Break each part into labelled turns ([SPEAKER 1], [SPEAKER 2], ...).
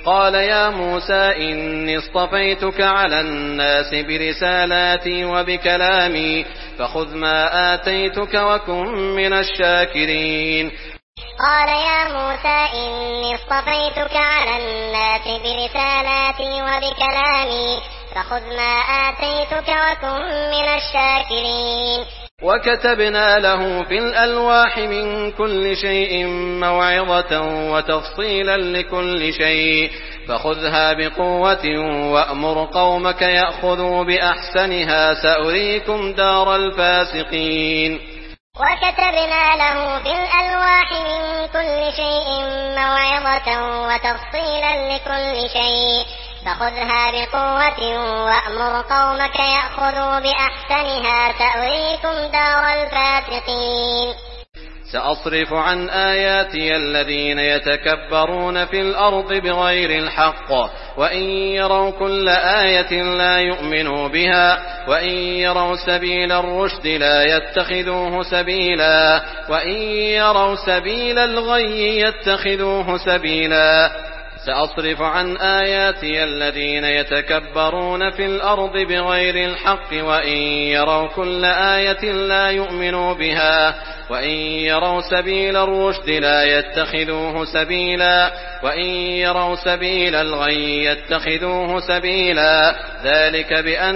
[SPEAKER 1] قال يا موسى إني اصطفيتك على الناس برسالاتي وبكلامي فخذ ما آتيتك وكن من الشاكرين.
[SPEAKER 2] قال يا موسى إني اصطفيتك على الناس برسالاتي وبكلامي فخذ ما آتيتك وكن من الشاكرين.
[SPEAKER 1] وكتبنا له في الألواح من كل شيء موعظة وتفصيلا لكل شيء فخذها بقوة وأمر قومك يأخذوا بأحسنها سأريكم دار الفاسقين.
[SPEAKER 2] وكتبنا له في الألواح من كل شيء موعظة وتفصيلا لكل شيء فخذها بقوة وأمر قومك يأخذوا بأحسنها سأريكم دار الفاسقين.
[SPEAKER 1] سأصرف عن آياتي الذين يتكبرون في الأرض بغير الحق وإن يروا كل آية لا يؤمنوا بها وإن يروا سبيل الرشد لا يتخذوه سبيلا وإن يروا سبيل الغي يتخذوه سبيلا. سأصرف عن آياتي الذين يتكبرون في الأرض بغير الحق وإن يروا كل آية لا يؤمنوا بها وإن يروا سبيل الرشد لا يتخذوه سبيلا وإن يروا سبيل الغي يتخذوه سبيلا. ذلك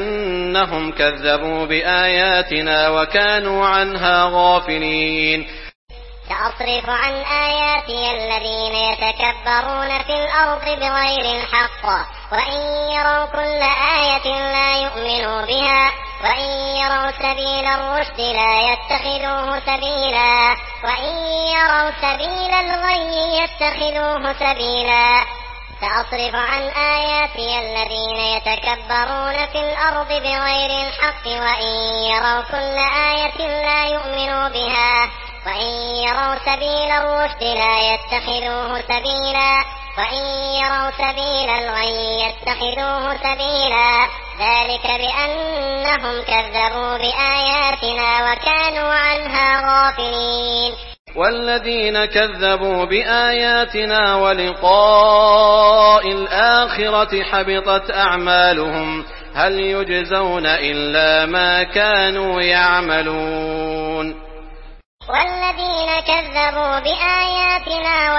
[SPEAKER 1] بأنهم كذبوا بآياتنا وكانوا عنها غافلين.
[SPEAKER 2] سأصرف عن آياتي الذين يتكبرون في الأرض بغير الحق وإن يروا كل آية لا يؤمنوا بها وإن يروا سبيل الرشد لا يتخذوه سبيلا وإن يروا سبيل الغي يتخذوه سبيلا. سأصرف عن آياتي الذين يتكبرون في الأرض بغير الحق وإن يروا كل آية لا يؤمنوا بها وإن يروا سبيل الرشد لا يتخذوه سبيلا وإن يروا سبيل الغي يتخذوه سبيلا. ذلك بأنهم كذبوا بآياتنا وكانوا عنها غافلين.
[SPEAKER 1] والذين كذبوا بآياتنا ولقاء الآخرة حبطت أعمالهم هل يجزون إلا ما كانوا يعملون.
[SPEAKER 2] والذين كذبوا بآياتنا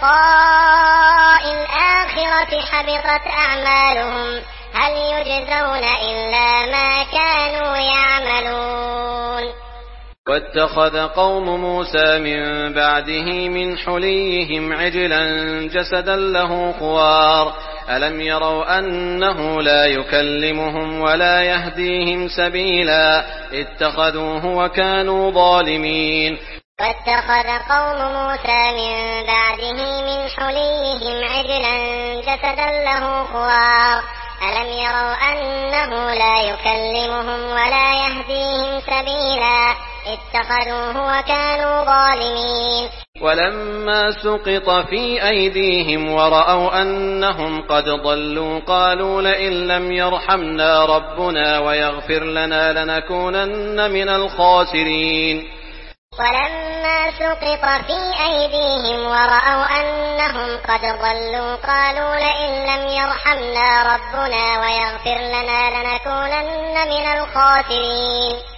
[SPEAKER 2] ولقاء الآخرة حبطت أعمالهم هل يجزون إلا ما كانوا يعملون.
[SPEAKER 1] واتخذ قوم موسى من بعده من حليهم عجلا جسدا له خوار ألم يروا أنه لا يكلمهم ولا يهديهم سبيلا اتخذوه وكانوا ظالمين.
[SPEAKER 2] واتخذ قوم موسى من بعده من حليهم عجلا جسدا له خوار ألم يروا أنه لا يكلمهم ولا يهديهم سبيلا اتخذوه وكانوا ظالمين.
[SPEAKER 1] ولما سقط في أيديهم ورأوا أنهم قد ضلوا قالوا لئن لم يرحمنا ربنا ويغفر لنا لنكونن من الخاسرين.
[SPEAKER 2] ولما سقط في أيديهم ورأوا أنهم قد ضلوا قالوا لئن لم يرحمنا ربنا ويغفر لنا لنكونن من الخاسرين.